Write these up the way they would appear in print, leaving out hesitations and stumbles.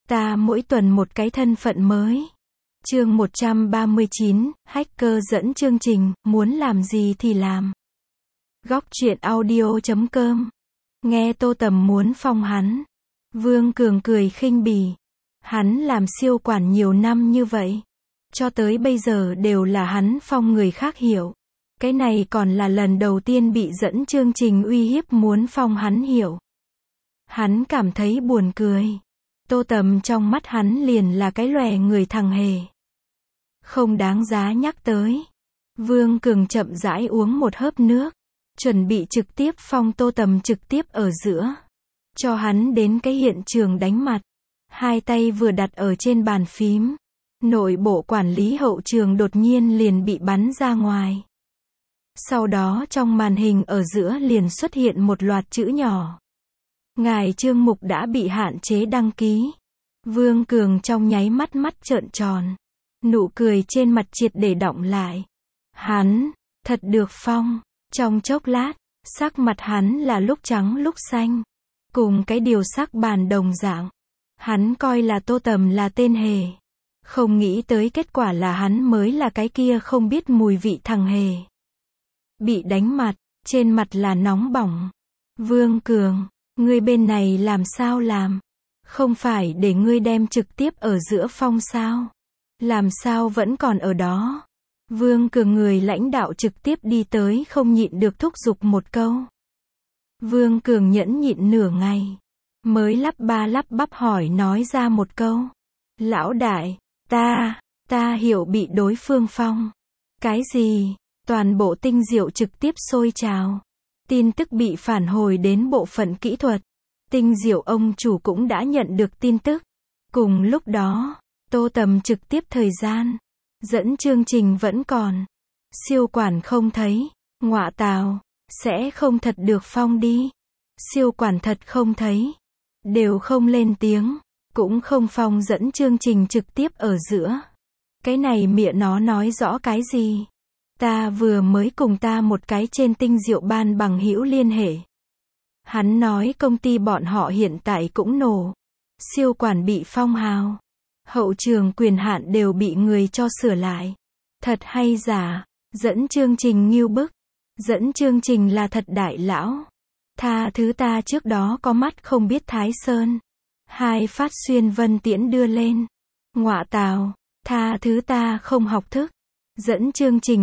Ta mỗi tuần một cái thân phận mới. Chương 139, hacker dẫn chương trình, muốn làm gì thì làm. Góc truyện audio.com. Nghe Tô Tầm muốn phong hắn. Vương Cường cười khinh bỉ. Hắn làm siêu quản nhiều năm như vậy. Cho tới bây giờ đều là hắn phong người khác hiểu. Cái này còn là lần đầu tiên bị dẫn chương trình uy hiếp muốn phong hắn hiểu. Hắn cảm thấy buồn cười. Tô Tầm trong mắt hắn liền là cái lòe người thằng hề. Không đáng giá nhắc tới. Vương Cường chậm rãi uống một hớp nước. Chuẩn bị trực tiếp phong Tô Tầm trực tiếp ở giữa. Cho hắn đến cái hiện trường đánh mặt. Hai tay vừa đặt ở trên bàn phím. Nội bộ quản lý hậu trường đột nhiên liền bị bắn ra ngoài. Sau đó trong màn hình ở giữa liền xuất hiện một loạt chữ nhỏ. Ngài Trương Mục đã bị hạn chế đăng ký. Vương Cường trong nháy mắt mắt trợn tròn. Nụ cười trên mặt triệt để đọng lại. Hắn, thật được phong. Trong chốc lát, sắc mặt hắn là lúc trắng lúc xanh. Cùng cái điều sắc bàn đồng dạng. Hắn coi là Tô Tầm là tên hề. Không nghĩ tới kết quả là hắn mới là cái kia không biết mùi vị thằng hề. Bị đánh mặt, trên mặt là nóng bỏng. Vương Cường, ngươi bên này làm sao làm? Không phải để ngươi đem trực tiếp ở giữa phong sao? Làm sao vẫn còn ở đó? Vương Cường người lãnh đạo trực tiếp đi tới không nhịn được thúc giục một câu. Vương Cường nhẫn nhịn nửa ngày. Mới lắp ba lắp bắp hỏi nói ra một câu. Lão đại, ta hiểu bị đối phương phong. Cái gì? Toàn bộ Tinh Diệu trực tiếp sôi trào. Tin tức bị phản hồi đến bộ phận kỹ thuật. Tinh Diệu ông chủ cũng đã nhận được tin tức. Cùng lúc đó, Tô Tầm trực tiếp thời gian. Dẫn chương trình vẫn còn. Siêu quản không thấy. Ngọa tào, sẽ không thật được phong đi. Siêu quản thật không thấy. Đều không lên tiếng. Cũng không phong dẫn chương trình trực tiếp ở giữa. Cái này mẹ nó nói rõ cái gì? Ta vừa mới cùng ta một cái trên Tinh Diệu ban bằng hữu liên hệ. Hắn nói công ty bọn họ hiện tại cũng nổ. Siêu quản bị phong hào. Hậu trường quyền hạn đều bị người cho sửa lại. Thật hay giả? Dẫn chương trình nghiêu bức. Dẫn chương trình là thật đại lão. Tha thứ ta trước đó có mắt không biết Thái Sơn. Hai phát xuyên vân tiễn đưa lên. Ngọa tào, tha thứ ta không học thức. Dẫn chương trình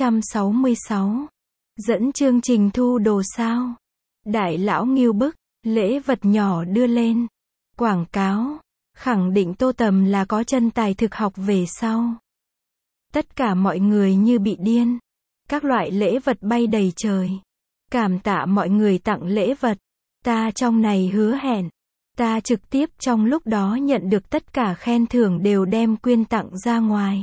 666. Dẫn chương trình thu đồ sao? Đại lão nghiêu bức, lễ vật nhỏ đưa lên. Quảng cáo, khẳng định Tô Tầm là có chân tài thực học về sau. Tất cả mọi người như bị điên. Các loại lễ vật bay đầy trời. Cảm tạ mọi người tặng lễ vật. Ta trong này hứa hẹn. Ta trực tiếp trong lúc đó nhận được tất cả khen thưởng đều đem quyên tặng ra ngoài.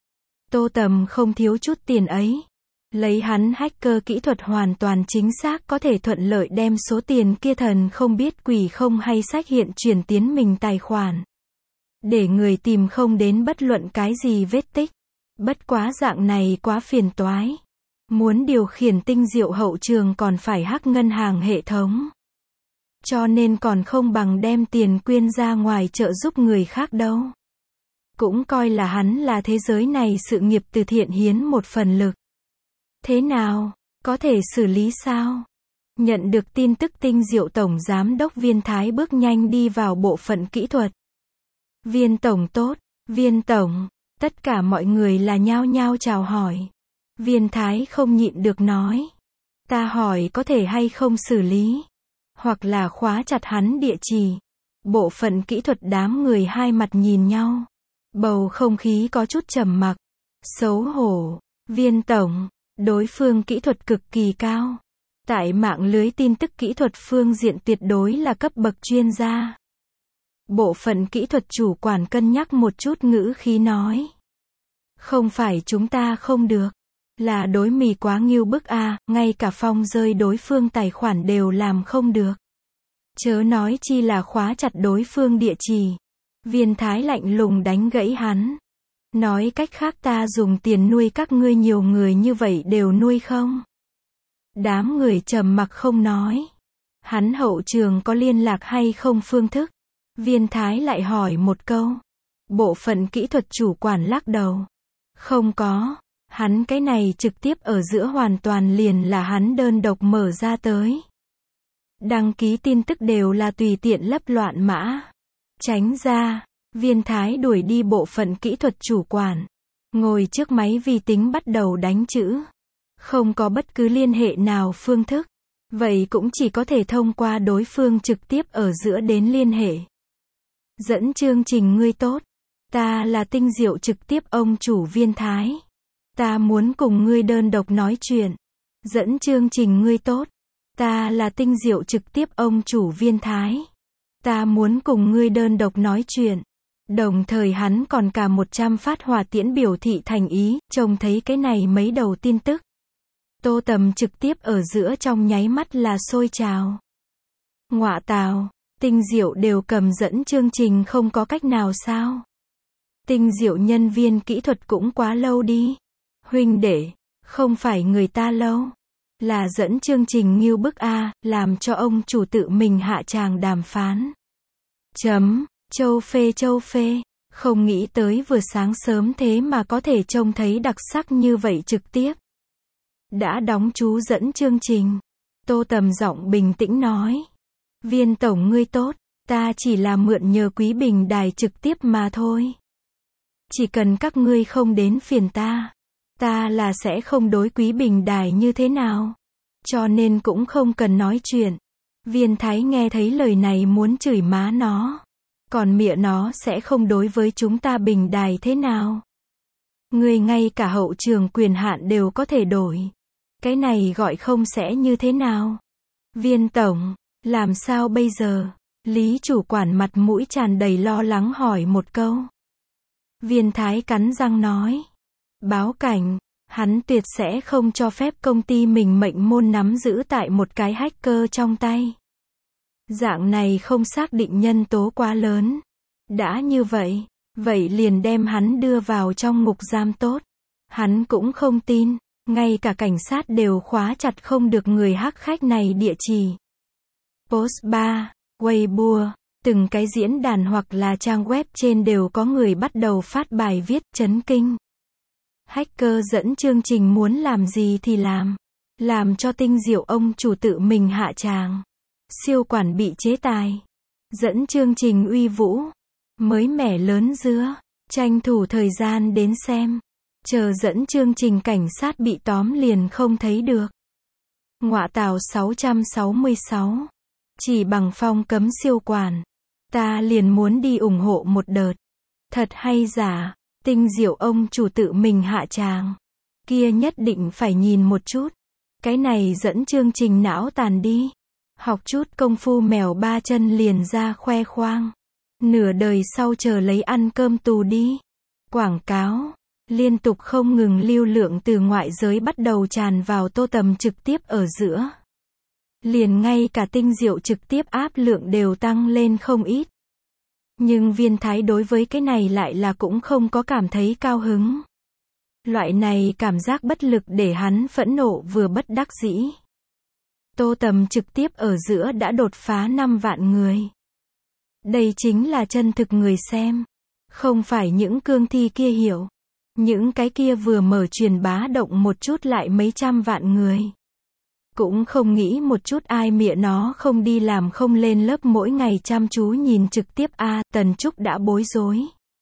Tô Tầm không thiếu chút tiền ấy. Lấy hắn hacker kỹ thuật hoàn toàn chính xác có thể thuận lợi đem số tiền kia thần không biết quỷ không hay sách hiện chuyển tiến mình tài khoản. Để người tìm không đến bất luận cái gì vết tích. Bất quá dạng này quá phiền toái. Muốn điều khiển Tinh Diệu hậu trường còn phải hack ngân hàng hệ thống. Cho nên còn không bằng đem tiền quyên ra ngoài trợ giúp người khác đâu. Cũng coi là hắn là thế giới này sự nghiệp từ thiện hiến một phần lực. Thế nào? Có thể xử lý sao? Nhận được tin tức Tinh Diệu Tổng Giám đốc Viên Thái bước nhanh đi vào bộ phận kỹ thuật. Viên Tổng tốt, Viên Tổng, tất cả mọi người là nhao nhao chào hỏi. Viên Thái không nhịn được nói. Ta hỏi có thể hay không xử lý? Hoặc là khóa chặt hắn địa chỉ. Bộ phận kỹ thuật đám người hai mặt nhìn nhau. Bầu không khí có chút trầm mặc. Xấu hổ. Viên Tổng, đối phương kỹ thuật cực kỳ cao. Tại mạng lưới tin tức kỹ thuật phương diện tuyệt đối là cấp bậc chuyên gia. Bộ phận kỹ thuật chủ quản cân nhắc một chút ngữ khí nói. Không phải chúng ta không được. Là đối mì quá nghiêu bức a, ngay cả phong rơi đối phương tài khoản đều làm không được. Chớ nói chi là khóa chặt đối phương địa chỉ. Viên Thái lạnh lùng đánh gãy hắn. Nói cách khác ta dùng tiền nuôi các ngươi nhiều người như vậy đều nuôi không? Đám người trầm mặc không nói. Hắn hậu trường có liên lạc hay không phương thức? Viên Thái lại hỏi một câu. Bộ phận kỹ thuật chủ quản lắc đầu. Không có. Hắn cái này trực tiếp ở giữa hoàn toàn liền là hắn đơn độc mở ra tới. Đăng ký tin tức đều là tùy tiện lấp loạn mã. Tránh ra. Viên Thái đuổi đi bộ phận kỹ thuật chủ quản. Ngồi trước máy vi tính bắt đầu đánh chữ. Không có bất cứ liên hệ nào phương thức. Vậy cũng chỉ có thể thông qua đối phương trực tiếp ở giữa đến liên hệ. Dẫn chương trình ngươi tốt. Ta là Tinh Diệu trực tiếp ông chủ Viên Thái. Ta muốn cùng ngươi đơn độc nói chuyện. Dẫn chương trình ngươi tốt. Ta là Tinh Diệu trực tiếp ông chủ Viên Thái. Ta muốn cùng ngươi đơn độc nói chuyện. Đồng thời hắn còn cả 100 phát hỏa tiễn biểu thị thành ý, trông thấy cái này mấy đầu tin tức. Tô Tầm trực tiếp ở giữa trong nháy mắt là sôi trào. Ngọa tào, Tinh Diệu đều cầm dẫn chương trình không có cách nào sao? Tinh Diệu nhân viên kỹ thuật cũng quá lâu đi. Huynh đệ, không phải người ta lâu. Là dẫn chương trình nghiêu bức A, làm cho ông chủ tự mình hạ tràng đàm phán. Châu phê, không nghĩ tới vừa sáng sớm thế mà có thể trông thấy đặc sắc như vậy trực tiếp. Đã đóng chú dẫn chương trình. Tô Tầm giọng bình tĩnh nói. Viên tổng ngươi tốt, ta chỉ là mượn nhờ Quý Bình Đài trực tiếp mà thôi. Chỉ cần các ngươi không đến phiền ta là sẽ không đối Quý Bình Đài như thế nào. Cho nên cũng không cần nói chuyện. Viên Thái nghe thấy lời này muốn chửi má nó. Còn mịa nó sẽ không đối với chúng ta Bình Đài thế nào. Ngươi ngay cả hậu trường quyền hạn đều có thể đổi. Cái này gọi không sẽ như thế nào. Viên tổng, làm sao bây giờ? Lý chủ quản mặt mũi tràn đầy lo lắng hỏi một câu. Viên Thái cắn răng nói. Báo cảnh, hắn tuyệt sẽ không cho phép công ty mình mệnh môn nắm giữ tại một cái hacker trong tay. Dạng này không xác định nhân tố quá lớn. Đã như vậy, vậy liền đem hắn đưa vào trong ngục giam tốt. Hắn cũng không tin, ngay cả cảnh sát đều khóa chặt không được người hack khách này địa chỉ. Post 3, Weibo, từng cái diễn đàn hoặc là trang web trên đều có người bắt đầu phát bài viết chấn kinh. Hacker dẫn chương trình muốn làm gì thì làm cho Tinh Diệu ông chủ tự mình hạ tràng. Siêu quản bị chế tài. Dẫn chương trình uy vũ. Mới mẻ lớn dứa. Tranh thủ thời gian đến xem. Chờ dẫn chương trình cảnh sát bị tóm liền không thấy được. Ngọa tào 666. Chỉ bằng phong cấm siêu quản. Ta liền muốn đi ủng hộ một đợt. Thật hay giả. Tinh Diệu ông chủ tự mình hạ tràng. Kia nhất định phải nhìn một chút. Cái này dẫn chương trình não tàn đi. Học chút công phu mèo ba chân liền ra khoe khoang. Nửa đời sau chờ lấy ăn cơm tù đi. Quảng cáo. Liên tục không ngừng lưu lượng từ ngoại giới bắt đầu tràn vào Tô Tầm trực tiếp ở giữa. Liền ngay cả Tinh Diệu trực tiếp áp lượng đều tăng lên không ít. Nhưng Viên Thái đối với cái này lại là cũng không có cảm thấy cao hứng. Loại này cảm giác bất lực để hắn phẫn nộ vừa bất đắc dĩ. Tô Tầm trực tiếp ở giữa đã đột phá 5 vạn người. Đây chính là chân thực người xem. Không phải những cương thi kia hiểu. Những cái kia vừa mở truyền bá động một chút lại mấy trăm vạn người. Cũng không nghĩ một chút ai mịa nó không đi làm không lên lớp mỗi ngày chăm chú nhìn trực tiếp a. Tần Trúc đã bối rối.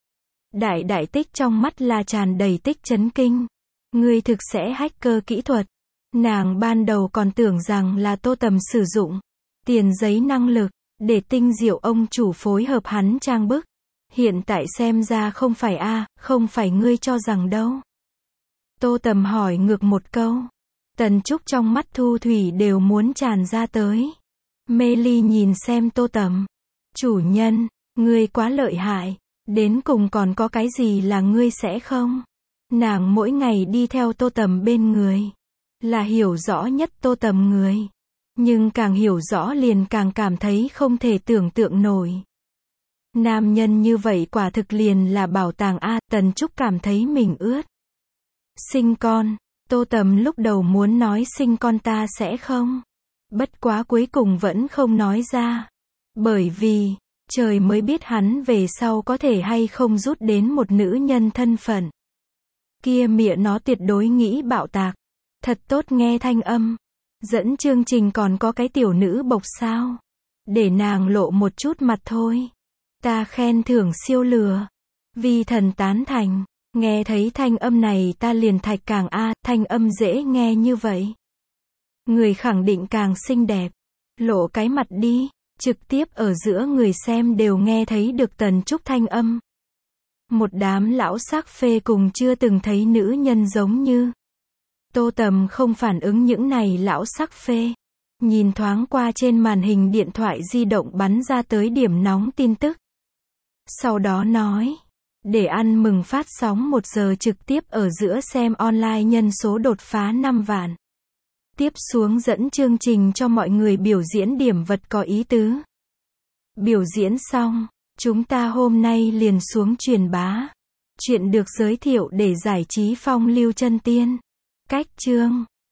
Đại Tích trong mắt là tràn đầy tích chấn kinh. Ngươi thực sẽ hacker kỹ thuật. Nàng ban đầu còn tưởng rằng là Tô Tầm sử dụng tiền giấy năng lực để Tinh Diệu ông chủ phối hợp hắn trang bức. Hiện tại xem ra không phải a, không phải ngươi cho rằng đâu. Tô Tầm hỏi ngược một câu. Tần Trúc trong mắt thu thủy đều muốn tràn ra tới. Mê ly nhìn xem Tô Tầm. Chủ nhân, ngươi quá lợi hại. Đến cùng còn có cái gì là ngươi sẽ không? Nàng mỗi ngày đi theo Tô Tầm bên người. Là hiểu rõ nhất Tô Tầm người. Nhưng càng hiểu rõ liền càng cảm thấy không thể tưởng tượng nổi. Nam nhân như vậy quả thực liền là bảo tàng a. Tần Trúc cảm thấy mình ướt. Sinh con. Tô Tầm lúc đầu muốn nói sinh con ta sẽ không. Bất quá cuối cùng vẫn không nói ra. Bởi vì, Trời mới biết hắn về sau có thể hay không rút đến một nữ nhân thân phận. Kia mịa nó tuyệt đối nghĩ bạo tạc. Thật tốt nghe thanh âm. Dẫn chương trình còn có cái tiểu nữ bộc sao. Để nàng lộ một chút mặt thôi. Ta khen thưởng siêu lừa. Vi thần tán thành. Nghe thấy thanh âm này ta liền thạch càng thanh âm dễ nghe như vậy. Người khẳng định càng xinh đẹp. Lộ cái mặt đi. Trực tiếp ở giữa người xem đều nghe thấy được Tần Trúc thanh âm. Một đám lão sắc phê cùng chưa từng thấy nữ nhân giống như. Tô Tầm không phản ứng những này lão sắc phê. Nhìn thoáng qua trên màn hình điện thoại di động bắn ra tới điểm nóng tin tức. Sau đó nói. Để ăn mừng phát sóng 1 giờ trực tiếp ở giữa xem online nhân số đột phá 5 vạn. Tiếp xuống dẫn chương trình cho mọi người biểu diễn điểm vật có ý tứ. Biểu diễn xong, chúng ta hôm nay liền xuống truyền bá. Chuyện được giới thiệu để giải trí phong lưu chân tiên. Cách chương